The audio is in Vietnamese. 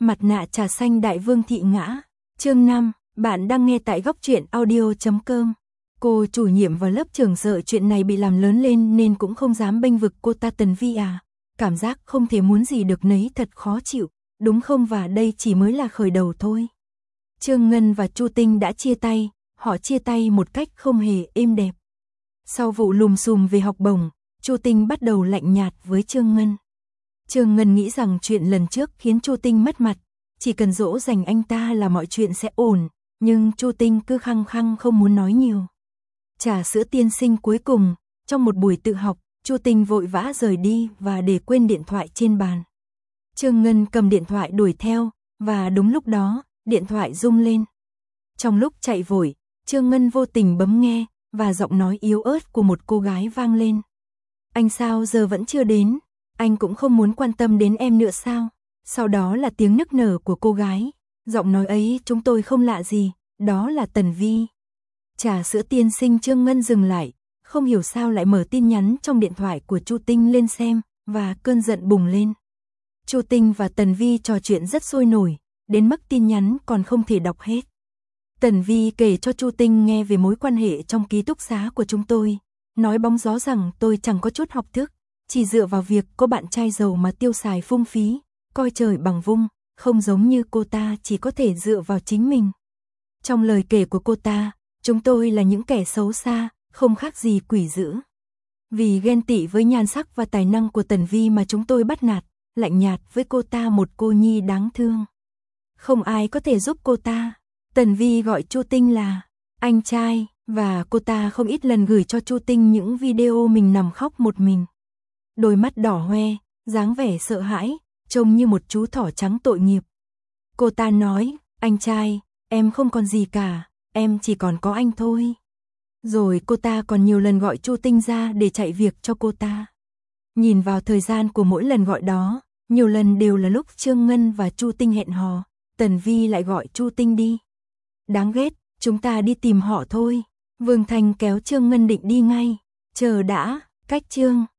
Mặt nạ trà xanh Đại Vương thị ngã. Chương 5, bạn đang nghe tại góc truyện audio.com. Cô chủ nhiệm vào lớp trưởng sợ chuyện này bị làm lớn lên nên cũng không dám bênh vực cô ta Tần Vi à. Cảm giác không thể muốn gì được nấy thật khó chịu, đúng không, và đây chỉ mới là khởi đầu thôi. Trương Ngân và Chu Tinh đã chia tay, họ chia tay một cách không hề êm đẹp. Sau vụ lùm xùm về học bổng, Chu Tinh bắt đầu lạnh nhạt với Trương Ngân. Trương Ngân nghĩ rằng chuyện lần trước khiến Chu Tinh mất mặt, chỉ cần dỗ dành anh ta là mọi chuyện sẽ ổn, nhưng Chu Tinh cứ khăng khăng không muốn nói nhiều. Trà sữa tiên sinh cuối cùng, trong một buổi tự học, Chu Tinh vội vã rời đi và để quên điện thoại trên bàn. Trương Ngân cầm điện thoại đuổi theo, và đúng lúc đó, điện thoại rung lên. Trong lúc chạy vội, Trương Ngân vô tình bấm nghe, và giọng nói yếu ớt của một cô gái vang lên. Anh sao giờ vẫn chưa đến? Anh cũng không muốn quan tâm đến em nữa sao? Sau đó là tiếng nức nở của cô gái. Giọng nói ấy chúng tôi không lạ gì, đó là Tần Vi. Trà sữa tiên sinh. Trương Ngân dừng lại, không hiểu sao lại mở tin nhắn trong điện thoại của Chu Tinh lên xem, và cơn giận bùng lên. Chu Tinh và Tần Vi trò chuyện rất sôi nổi, đến mức tin nhắn còn không thể đọc hết. Tần Vi kể cho Chu Tinh nghe về mối quan hệ trong ký túc xá của chúng tôi, nói bóng gió rằng tôi chẳng có chút học thức, chỉ dựa vào việc có bạn trai giàu mà tiêu xài phung phí, coi trời bằng vung, không giống như cô ta chỉ có thể dựa vào chính mình. Trong lời kể của cô ta, chúng tôi là những kẻ xấu xa, không khác gì quỷ dữ. Vì ghen tị với nhan sắc và tài năng của Tần Vi mà chúng tôi bắt nạt, lạnh nhạt với cô ta, một cô nhi đáng thương. Không ai có thể giúp cô ta. Tần Vi gọi Chu Tinh là anh trai, và cô ta không ít lần gửi cho Chu Tinh những video mình nằm khóc một mình. Đôi mắt đỏ hoe, dáng vẻ sợ hãi, trông như một chú thỏ trắng tội nghiệp. Cô ta nói, anh trai, em không còn gì cả, em chỉ còn có anh thôi. Rồi cô ta còn nhiều lần gọi Chu Tinh ra để chạy việc cho cô ta. Nhìn vào thời gian của mỗi lần gọi đó, nhiều lần đều là lúc Trương Ngân và Chu Tinh hẹn hò, Tần Vi lại gọi Chu Tinh đi. Đáng ghét, chúng ta đi tìm họ thôi. Vương Thành kéo Trương Ngân định đi ngay. Chờ đã, cách Trương